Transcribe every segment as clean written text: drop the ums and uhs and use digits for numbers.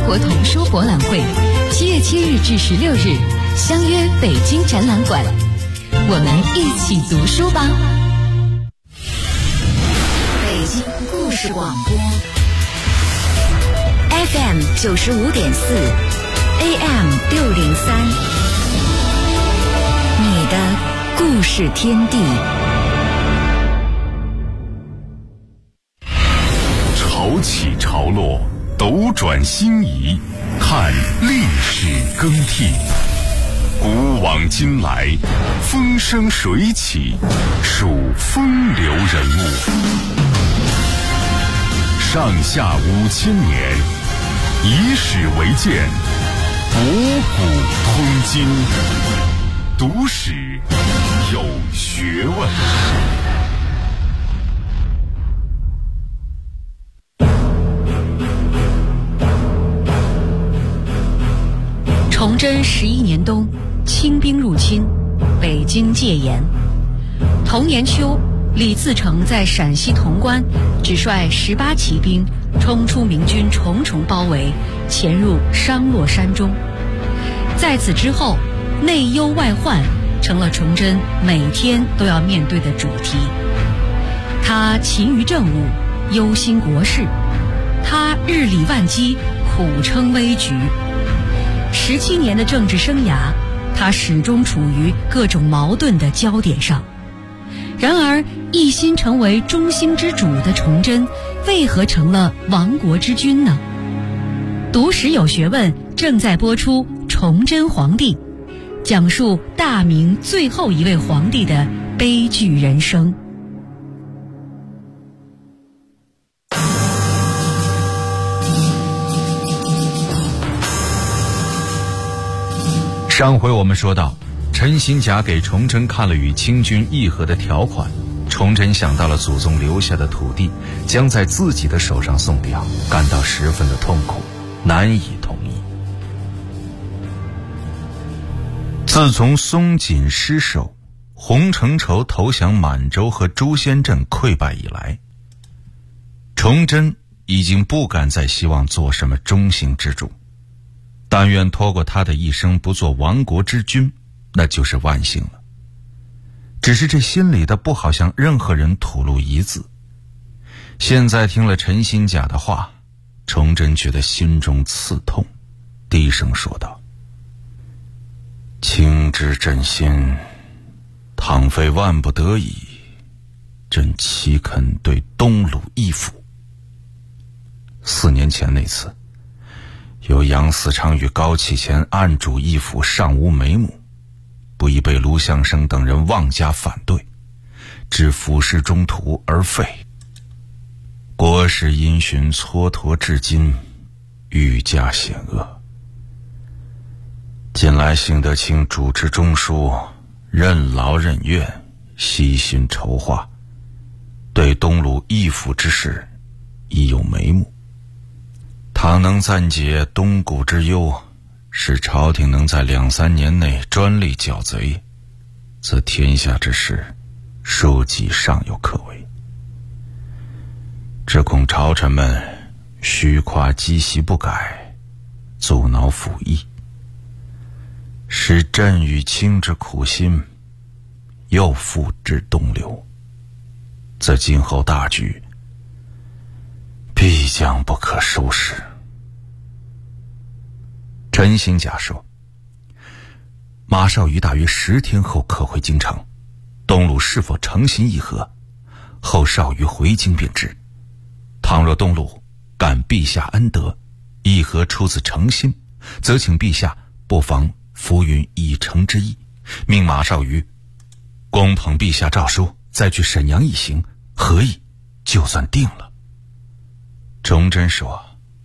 国童书博览会7月7日至16日，相约北京展览馆，我们一起读书吧。北京故事广播 FM 95.4 AM 603，你的故事天地。 潮起潮落，斗转星移，看历史更替。古往今来，风生水起，数风流人物。上下5000年，以史为鉴，博古通今，读史有学问。 崇祯11年冬，清兵入侵，北京戒严。同年秋，李自成在陕西潼关只率18骑兵冲出明军重重包围，潜入商洛山中。在此之后，内忧外患成了崇祯每天都要面对的主题。他勤于政务，忧心国事；他日理万机，苦撑危局。17年的政治生涯，他始终处于各种矛盾的焦点上。然而，一心成为中兴之主的崇祯，为何成了亡国之君呢？读史有学问正在播出《崇祯皇帝》，讲述大明最后一位皇帝的悲剧人生。 上回我们说到，陈新甲给崇祯看了与清军议和的条款，崇祯想到了祖宗留下的土地将在自己的手上送掉，感到十分的痛苦，难以同意。自从松锦失守，洪承畴投降满洲和朱仙镇溃败以来，崇祯已经不敢再希望做什么中兴之主，但愿拖过他的一生不做亡国之君，那就是万幸了。只是这心里的不好向任何人吐露一字。现在听了陈新甲的话，崇祯觉得心中刺痛，低声说道：卿之朕心，倘非万不得已，朕岂肯对东鲁义府。4年前那次，由杨嗣昌与高启乾暗主义府尚无眉目，不意被卢象升等人妄加反对，致府事中途而废。国事因循蹉跎至今，愈加险恶。近来幸得卿主持中枢，任劳任怨，悉心筹划，对东鲁义府之事已有眉目。倘能暂解东谷之忧，使朝廷能在2-3年内专利剿贼，则天下之事，庶几尚有可为。只恐朝臣们虚夸积习不改，阻挠府议，使朕与卿之苦心又付之东流，则今后大局必将不可收拾。陈新甲说：马绍瑜大约10天后可回京城，东鲁是否诚心议和，后绍瑜回京便知。倘若东鲁感陛下恩德，议和出自诚心，则请陛下不妨浮云已成之意，命马绍瑜恭捧陛下诏书，再去沈阳一行，和议就算定了。崇祯说：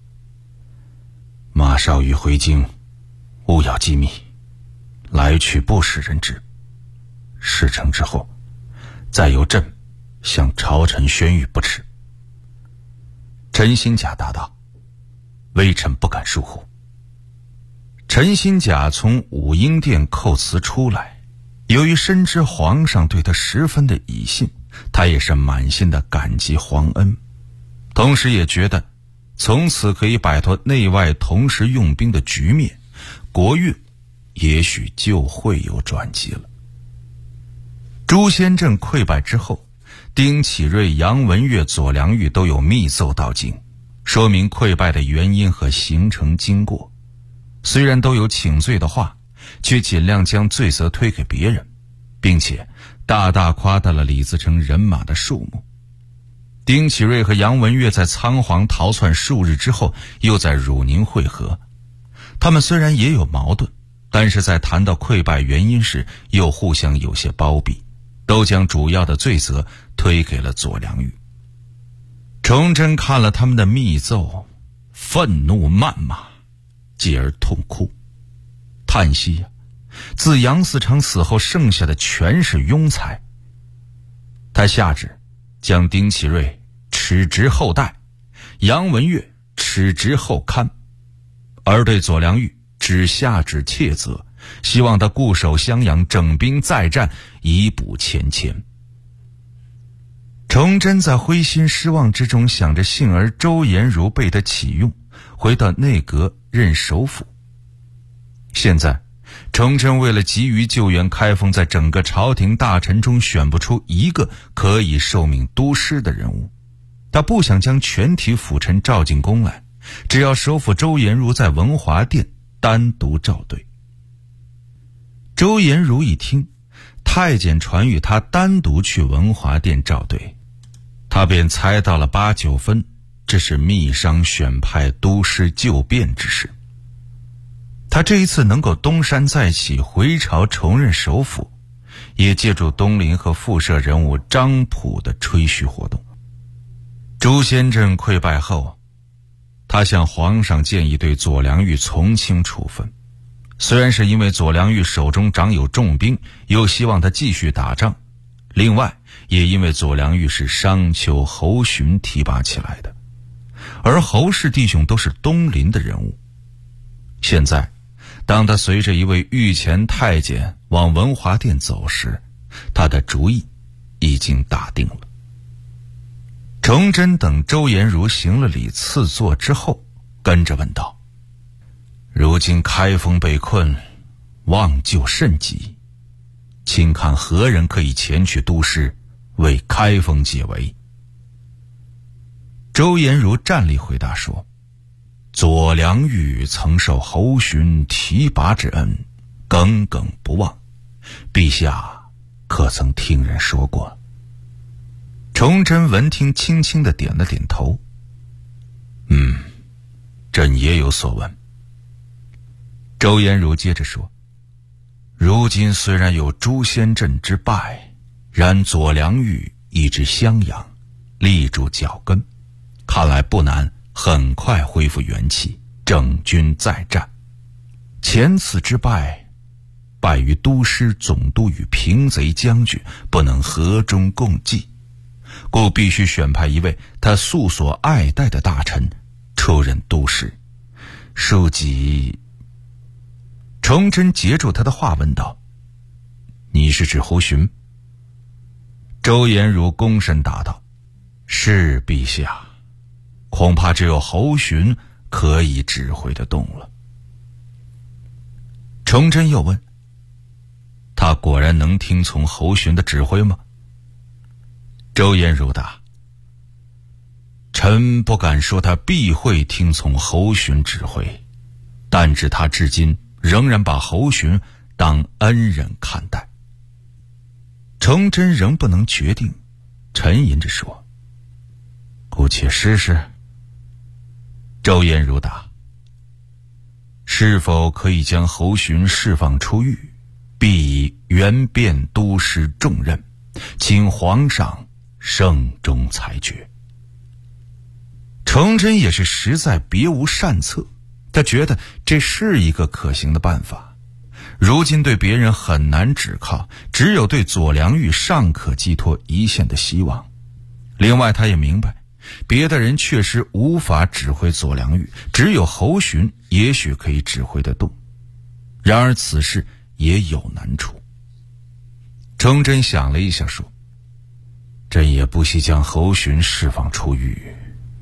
马绍瑜回京，务要机密，来去不使人知。事成之后，再由朕向朝臣宣谕不迟。陈新甲答道：微臣不敢疏忽。陈新甲从武英殿叩辞出来，由于深知皇上对他十分的倚信，他也是满心的感激皇恩，同时也觉得从此可以摆脱内外同时用兵的局面，国运也许就会有转机了。朱仙镇溃败之后，丁启瑞、杨文悦、左良玉都有密奏到京，说明溃败的原因和形成经过。虽然都有请罪的话，却尽量将罪责推给别人，并且大大夸大了李自成人马的数目。丁启瑞和杨文悦在仓皇逃窜数日之后，又在汝宁会合。他们虽然也有矛盾，但是在谈到溃败原因时，又互相有些包庇，都将主要的罪责推给了左良玉。崇祯看了他们的密奏，愤怒谩骂，继而痛哭，叹息呀，自杨嗣昌死后剩下的全是庸才。他下旨将丁启瑞耻职后代，杨文悦耻职后刊，而对左良玉只下旨切责，希望他固守襄阳，整兵再战，以补前愆。崇祯在灰心失望之中，想着幸而周延儒被他启用，回到内阁任首辅。现在崇祯为了急于救援开封，在整个朝廷大臣中选不出一个可以受命督师的人物。他不想将全体辅臣召进宫来，只要首辅周延儒在文华殿单独召对。周延儒一听太监传谕他单独去文华殿召对，他便猜到了8、9分，这是密商选派督师救变之事。他这一次能够东山再起，回朝重任首辅，也借助东林和附设人物张溥的吹嘘活动。朱仙镇溃败后，他向皇上建议对左良玉从轻处分。虽然是因为左良玉手中掌有重兵，又希望他继续打仗，另外也因为左良玉是商丘、侯洵提拔起来的，而侯氏弟兄都是东林的人物。现在当他随着一位御前太监往文华殿走时，他的主意已经打定了。崇祯等周延儒行了礼赐座之后，跟着问道：如今开封被困，望救甚急，请看何人可以前去督师，为开封解围？周延儒站立回答说：左良玉曾受侯洵提拔之恩，耿耿不忘，陛下可曾听人说过？崇祯闻听，轻轻地点了点头。朕也有所闻。周延儒接着说：如今虽然有朱仙镇之败，然左良玉已至襄阳，立住脚跟，看来不难很快恢复元气，整军再战。前次之败，败于都师、总督与平贼将军不能和衷共济，故必须选派一位他素所爱戴的大臣出任都师。庶几……崇祯截住他的话问道：你是指侯洵？周延儒躬身答道：是陛下，恐怕只有侯洵可以指挥得动了。崇祯又问：他果然能听从侯洵的指挥吗？周延儒答：臣不敢说他必会听从侯洵指挥，但知他至今仍然把侯洵当恩人看待。崇祯仍不能决定，沉吟着说：姑且试试。周延儒答：是否可以将侯洵释放出狱，必以原变都师重任，请皇上圣中裁决。崇祯也是实在别无善策，他觉得这是一个可行的办法。如今对别人很难指靠，只有对左良玉尚可寄托一线的希望。另外他也明白，别的人确实无法指挥左良玉，只有侯洵也许可以指挥得动。然而此事也有难处。崇祯想了一下说：朕也不惜将侯洵释放出狱，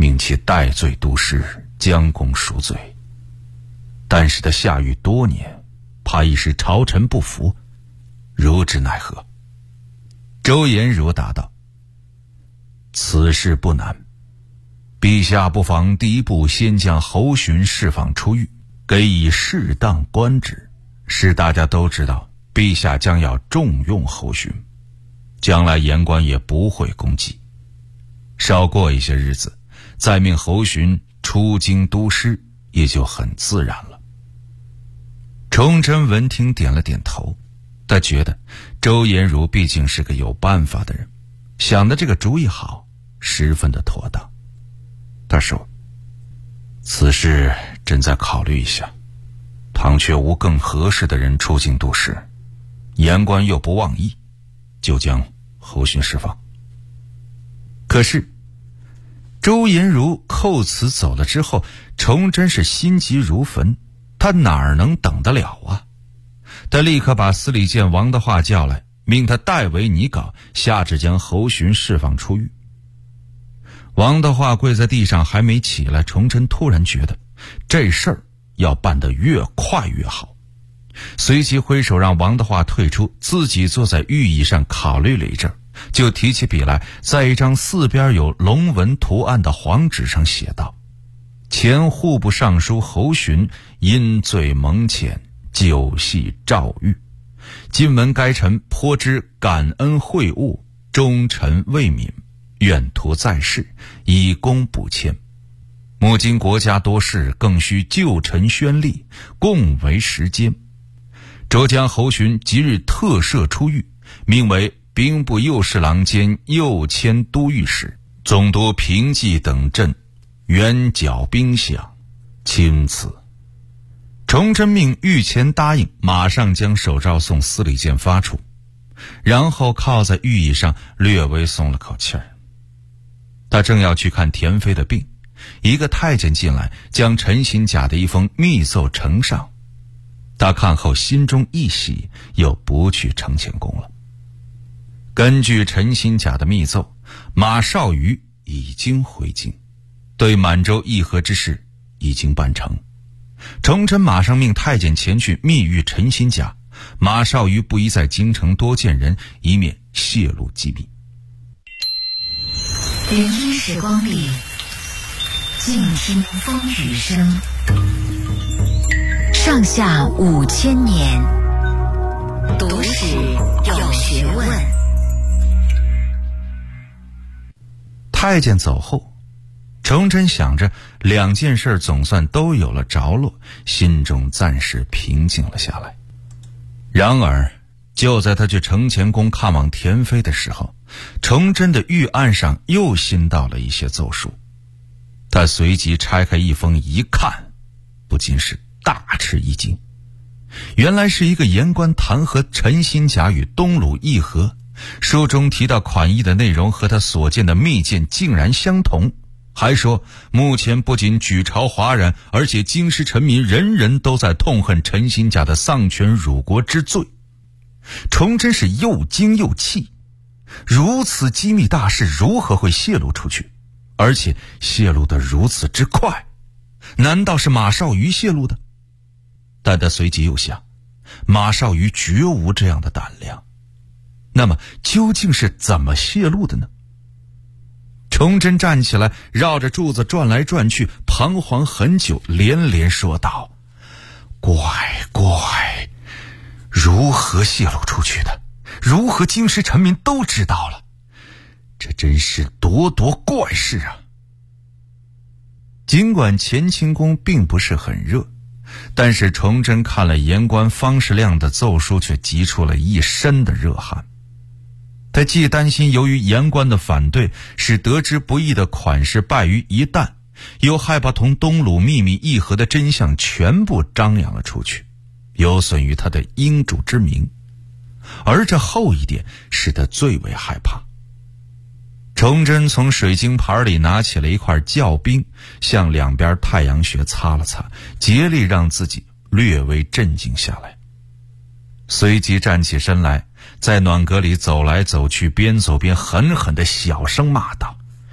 命其戴罪督师，将功赎罪。但是他下狱多年，怕一时朝臣不服，如之奈何？周延儒答道：此事不难，陛下不妨第一步先将侯恂释放出狱，给予适当官职，使大家都知道陛下将要重用侯恂，将来言官也不会攻击。少过一些日子，再命侯恂出京督师，也就很自然了。崇祯闻听点了点头，他觉得周延儒毕竟是个有办法的人，想的这个主意好，十分的妥当。他说：此事朕再考虑一下，倘却无更合适的人出京督师，言官又不忘义，就将侯恂释放。可是周延儒叩辞走了之后，崇祯是心急如焚，他哪儿能等得了啊？他立刻把司礼监王德化叫来，命他代为拟稿，下旨将侯恂释放出狱。王德化跪在地上还没起来，崇祯突然觉得这事儿要办得越快越好，随即挥手让王德化退出，自己坐在御椅上考虑了一阵，就提起笔来，在一张四边有龙纹图案的黄纸上写道：前户部尚书侯恂因罪蒙谴，久系诏狱，今闻该臣颇知感恩惠物，忠臣未泯，愿图在世，以功补欠。目今国家多事，更需旧臣宣力，共为时间。擢将侯恂即日特赦出狱，命为兵部右侍郎兼右迁都御史，总督平济等镇，原剿兵饷，钦此。崇祯命御前答应，马上将手诏送司礼监发出，然后靠在御椅上略微松了口气儿。他正要去看田妃的病，一个太监进来，将陈新甲的一封密奏呈上。他看后心中一喜，又不去承乾宫了。根据陈新甲的密奏，马绍瑜已经回京，对满洲议和之事已经办成。崇祯马上命太监前去密谕陈新甲，马绍瑜不宜在京城多见人，以免泄露机密。 聆听时光里，静听风雨声。上下5000年，读史有学问。 太监走后，崇祯想着两件事总算都有了着落，心中暂时平静了下来。然而就在他去承乾宫看望田妃的时候，崇祯的御案上又新到了一些奏书。他随即拆开一封一看，不禁是大吃一惊。原来是一个言官弹劾陈新甲与东鲁议和，书中提到款议的内容和他所见的密件竟然相同，还说目前不仅举朝哗然，而且京师臣民人人都在痛恨陈新甲的丧权辱国之罪。崇祯是又惊又气，如此机密大事如何会泄露出去，而且泄露得如此之快？难道是马绍瑜泄露的？但他随即又想，马绍瑜绝无这样的胆量，那么究竟是怎么泄露的呢？崇祯站起来，绕着柱子转来转去，彷徨很久，连连说道：怪，如何泄露出去的？如何京师臣民都知道了？这真是咄咄怪事啊！尽管乾清宫并不是很热，但是崇祯看了言官方士亮的奏书，却急出了一身的热汗。他既担心由于言官的反对使得之不易的款式败于一旦，又害怕同东鲁秘密议和的真相全部张扬了出去，有损于他的英主之名。而这后一点使他最为害怕。崇祯从水晶盘里拿起了一块教冰，向两边太阳穴擦了擦，竭力让自己略微镇静下来。随即站起身来，在暖阁里走来走去，边走边狠狠地小声骂道：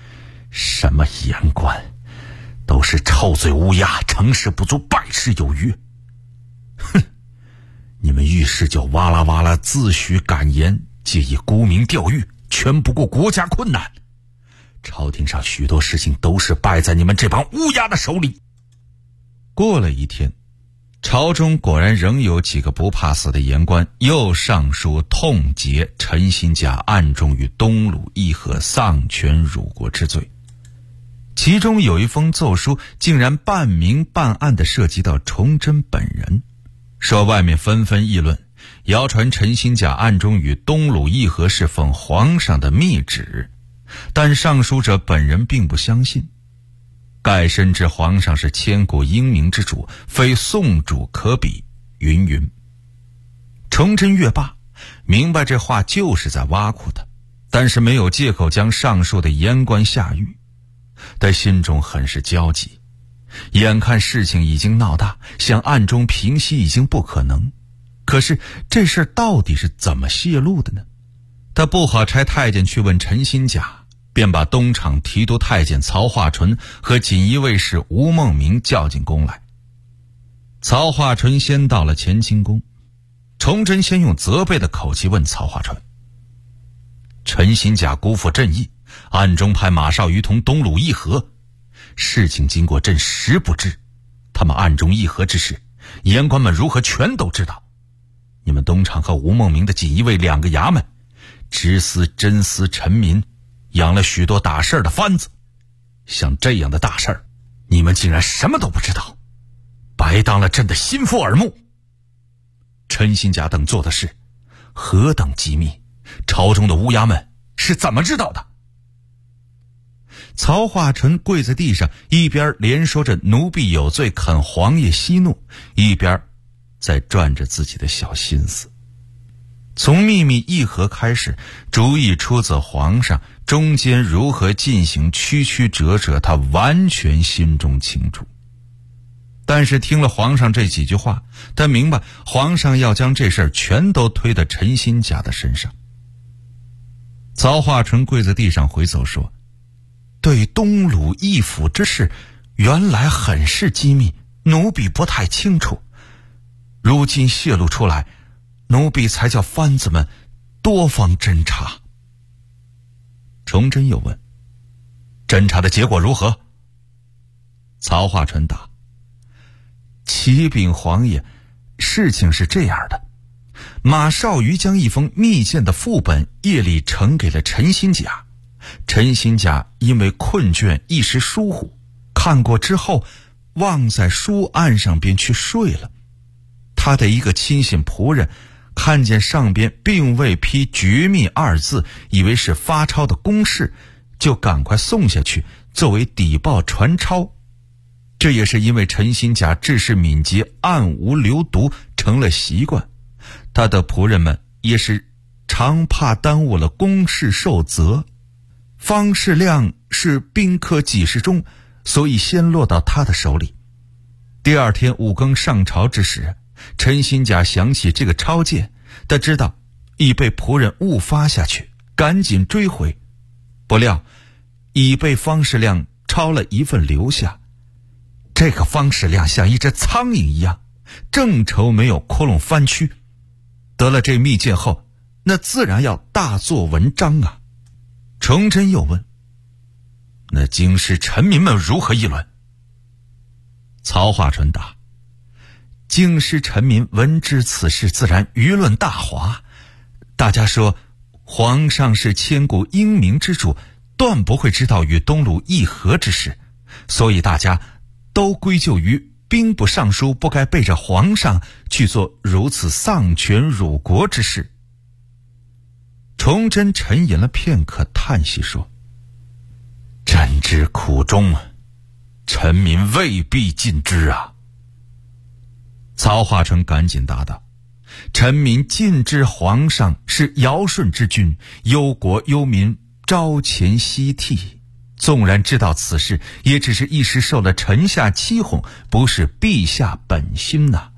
什么言官，都是臭嘴乌鸦，成事不足败事有余。哼，你们遇事就哇啦哇啦自诩敢言，借以沽名钓誉，全不顾国家困难。朝廷上许多事情都是败在你们这帮乌鸦的手里。过了一天，朝中果然仍有几个不怕死的言官又上书痛结陈新甲暗中与东鲁议和丧权辱国之罪。其中有一封奏书竟然半明半暗地涉及到崇祯本人，说外面纷纷议论，谣传陈新甲暗中与东鲁议和是奉皇上的密旨，但上书者本人并不相信。盖深知皇上是千古英明之主，非宋主可比，云云。崇祯阅罢，明白这话就是在挖苦他，但是没有借口将上述的言官下狱。他心中很是焦急，眼看事情已经闹大，想暗中平息已经不可能。可是这事到底是怎么泄露的呢？他不好差太监去问陈新甲，便把东厂提督太监曹化纯和锦衣卫士吴孟明叫进宫来。曹化纯先到了乾清宫，崇祯先用责备的口气问曹化纯：陈新甲辜负朕意，暗中派马绍瑜同东鲁议和，事情经过朕实不知，他们暗中议和之事，言官们如何全都知道？你们东厂和吴孟明的锦衣卫两个衙门，直司真司臣民，养了许多打事儿的番子，像这样的大事儿，你们竟然什么都不知道，白当了朕的心腹耳目。陈新甲等做的事何等机密，朝中的乌鸦们是怎么知道的？曹化纯跪在地上，一边连说着奴婢有罪，肯皇爷息怒，一边在转着自己的小心思。从秘密议和开始，主意出自皇上，中间如何进行曲曲折折，他完全心中清楚。但是听了皇上这几句话，他明白皇上要将这事儿全都推到陈新甲的身上。曹化纯跪在地上回奏说：对东鲁议府之事，原来很是机密，奴婢不太清楚，如今泄露出来，奴婢才叫番子们多方侦查。崇祯又问：侦查的结果如何？曹化纯答：启禀皇爷，事情是这样的，马绍瑜将一封密件的副本夜里呈给了陈新甲，陈新甲因为困倦一时疏忽，看过之后忘在书案上便去睡了。他的一个亲信仆人看见上边并未批绝密二字，以为是发钞的公事，就赶快送下去作为底报传抄。这也是因为陈新甲治事敏捷，暗无流毒，成了习惯，他的仆人们也是常怕耽误了公事受责。方士亮是宾客给事中，所以先落到他的手里。第二天5更上朝之时，陈新甲想起这个抄件，他知道已被仆人误发下去，赶紧追回，不料已被方士亮抄了一份留下。这个方士亮像一只苍蝇一样，正愁没有窟窿翻蛆，得了这密件后，那自然要大做文章啊。崇祯又问：那京师臣民们如何议论？曹化纯答：京师臣民闻知此事，自然舆论大哗，大家说皇上是千古英明之主，断不会知道与东鲁议和之事，所以大家都归咎于兵部尚书不该背着皇上去做如此丧权辱国之事。崇祯沉吟了片刻，叹息说：朕之苦衷，臣民未必尽知啊。曹化纯赶紧答道：臣民尽知皇上是尧舜之君，忧国忧民，朝前夕替，纵然知道此事，也只是一时受了臣下欺哄，不是陛下本心呐。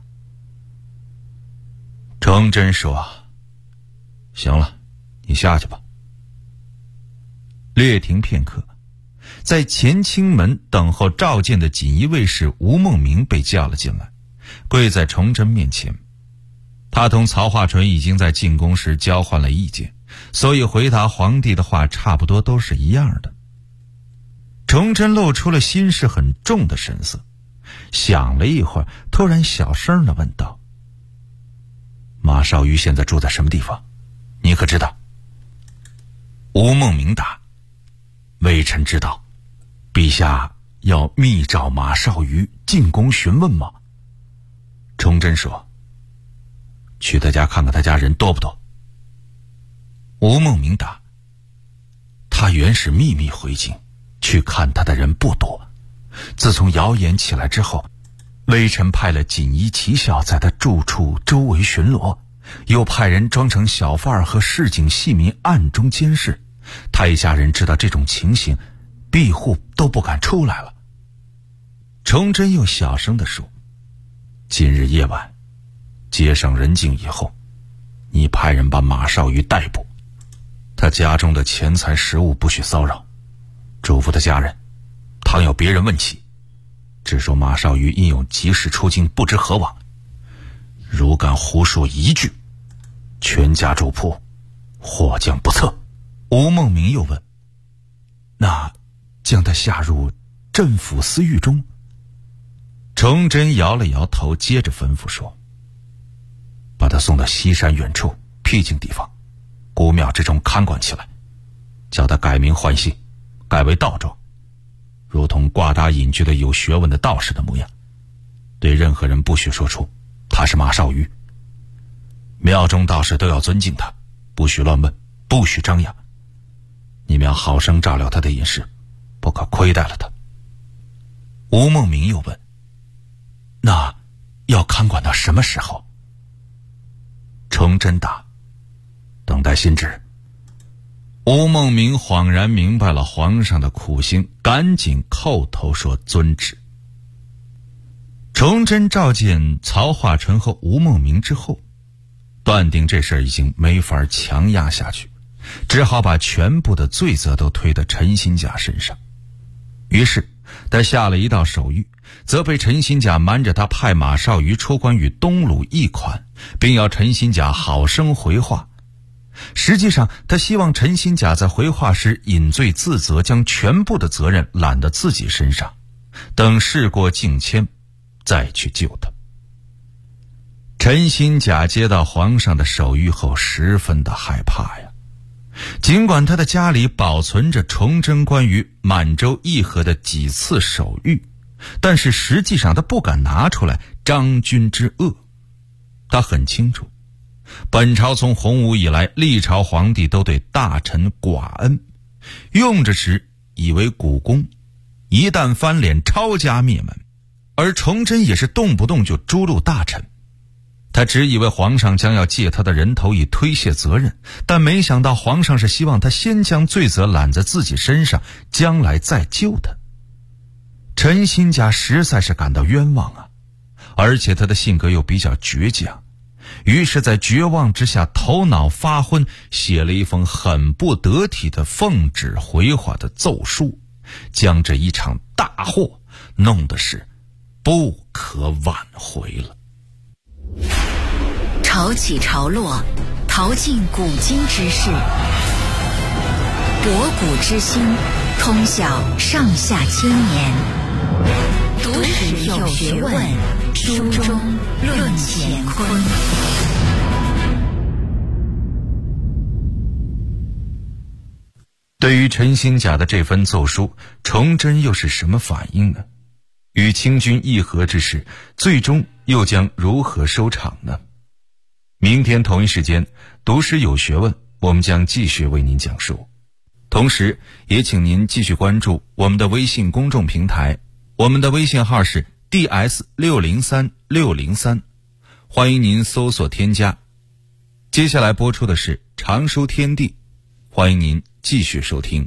崇祯说：行了，你下去吧。略停片刻， 在乾清门等候召见的锦衣卫士吴梦明被叫了进来，跪在崇祯面前。他同曹化淳已经在进宫时交换了意见，所以回答皇帝的话差不多都是一样的。崇祯露出了心事很重的神色，想了一会儿，突然小声地问道：马绍瑜现在住在什么地方？你可知道？吴梦明答：微臣知道。陛下要密召马绍瑜进宫询问吗？崇祯说：去他家看看他家人多不多。吴梦明答：他原是秘密回京，去看他的人不多。自从谣言起来之后，微臣派了锦衣骑校在他住处周围巡逻，又派人装成小贩儿和市井戏民暗中监视。他一家人知道这种情形，庇护都不敢出来了。崇祯又小声地说：今日夜晚街上人静以后，你派人把马绍瑜逮捕，他家中的钱财食物不许骚扰，嘱咐他家人，倘有别人问起，只说马绍瑜因有急事出京不知何往，如敢胡说一句，全家主仆或将不测。吴梦明又问：那将他下入镇抚司狱中？崇祯摇了摇头，接着吩咐说：把他送到西山远处僻静地方，古庙之中看管起来，叫他改名换姓，改为道庄，如同挂搭隐居的有学问的道士的模样，对任何人不许说出他是马绍瑜。庙中道士都要尊敬他，不许乱问，不许张扬。你们要好生照料他的饮食，不可亏待了他。吴梦明又问：那要看管到什么时候？崇祯答：等待新旨。吴梦明恍然明白了皇上的苦心，赶紧叩头说遵旨。崇祯召见曹化淳和吴梦明之后，断定这事儿已经没法强压下去，只好把全部的罪责都推到陈新甲身上。于是他下了一道手谕，责备陈新甲瞒着他派马绍瑜出关于东鲁一款，并要陈新甲好生回话。实际上他希望陈新甲在回话时隐罪自责，将全部的责任揽到自己身上，等事过境迁再去救他。陈新甲接到皇上的手谕后十分的害怕呀，尽管他的家里保存着崇祯关于满洲议和的几次手谕，但是实际上他不敢拿出来张君之恶。他很清楚，本朝从洪武以来，历朝皇帝都对大臣寡恩，用着时以为股肱，一旦翻脸抄家灭门。而崇祯也是动不动就诛戮大臣，他只以为皇上将要借他的人头以推卸责任，但没想到皇上是希望他先将罪责揽在自己身上，将来再救他。陈新甲实在是感到冤枉啊，而且他的性格又比较倔强，于是在绝望之下头脑发昏，写了一封很不得体的奉旨回话的奏书，将这一场大祸弄得是不可挽回了。 潮起潮落，淘尽古今之事，博古之今，通晓上下千年。读史有学问，书中论乾坤。 对于陈新甲的这份奏书，崇祯又是什么反应呢？与清军议和之事，最终又将如何收场呢？明天同一时间，读史有学问，我们将继续为您讲述。同时也请您继续关注我们的微信公众平台，我们的微信号是 DS603603，欢迎您搜索添加。接下来播出的是常书天地，欢迎您继续收听。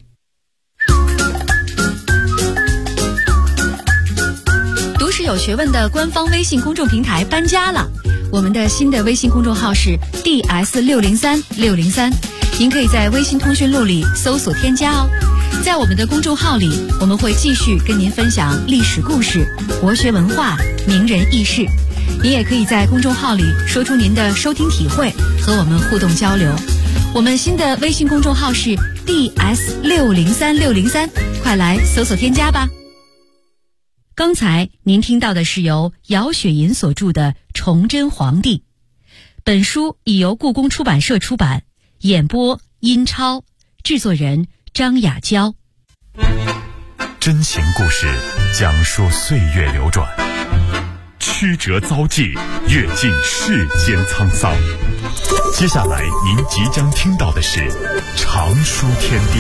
读史有学问的官方微信公众平台搬家了，我们的新的微信公众号是 DS603603，您可以在微信通讯录里搜索添加哦。 在我们的公众号里，我们会继续跟您分享历史故事、国学文化、名人轶事。您也可以在公众号里说出您的收听体会，和我们互动交流。我们新的微信公众号是 DS603603，快来搜索添加吧。刚才您听到的是由姚雪银所著的《崇祯皇帝》，本书已由故宫出版社出版，演播殷超，制作人张雅娇。 真情故事，讲述岁月流转，曲折遭际，阅尽世间沧桑。接下来您即将听到的是《常书天地》。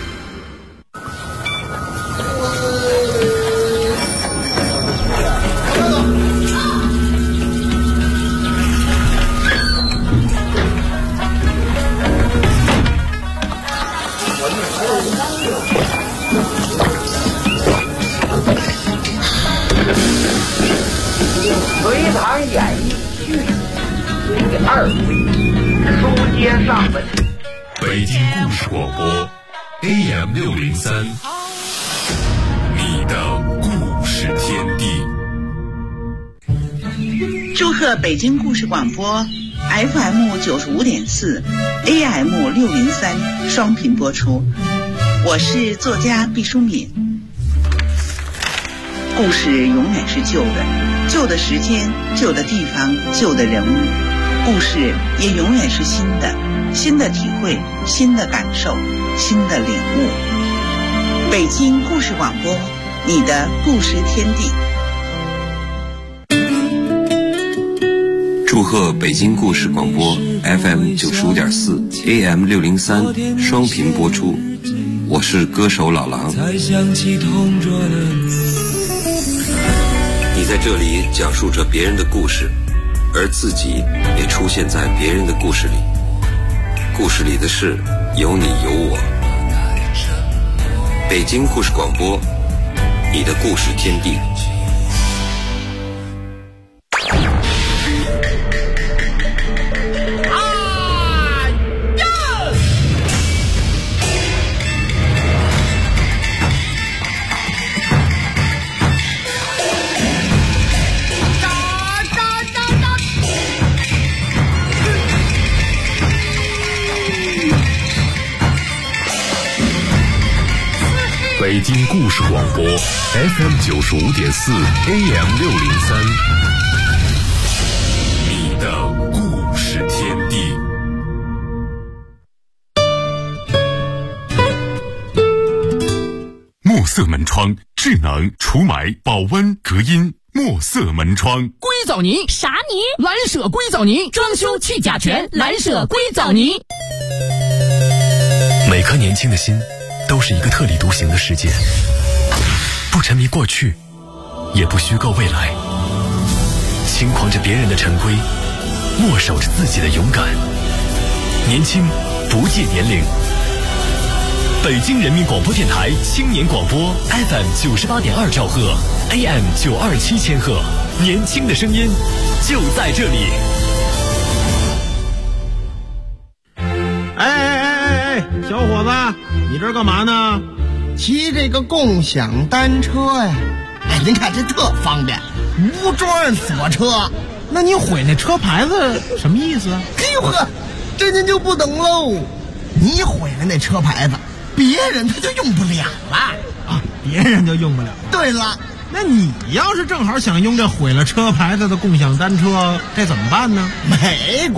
隋唐演义序第2回，书接上文。 北京故事广播 AM603，你的故事天地。 祝贺北京故事广播 FM95.4 AM603 双频播出。我是作家毕淑敏。故事永远是旧的，旧的时间，旧的地方，旧的人物。故事也永远是新的，新的体会，新的感受，新的领悟。北京故事广播，你的故事天地。 祝贺北京故事广播 FM95.4 AM603 双频播出。我是歌手老狼。你在这里讲述着别人的故事，而自己也出现在别人的故事里。故事里的事有你有我。北京故事广播，你的故事天地。 北京故事广播 FM95.4 AM603，你的故事天地。墨色门窗，智能除霾、保温、隔音。墨色门窗， 硅藻泥啥泥？ 蓝舍硅藻泥，装修去甲醛，蓝舍硅藻泥。 每颗年轻的心都是一个特立独行的世界，不沉迷过去，也不虚构未来，轻狂着别人的陈规，默守着自己的勇敢。年轻不戒年龄。北京人民广播电台青年广播 FM98.2兆赫 AM927千赫，年轻的声音就在这里。 小伙子，你这干嘛呢？ 骑这个共享单车呀。哎，您看这特方便，无桩锁车。 那你毁那车牌子什么意思啊？ 哎呦呵，这您就不懂喽。你毁了那车牌子，别人他就用不了了啊，别人就用不了。 对了， 那你要是正好想用这毁了车牌子的共享单车，这怎么办呢？ 没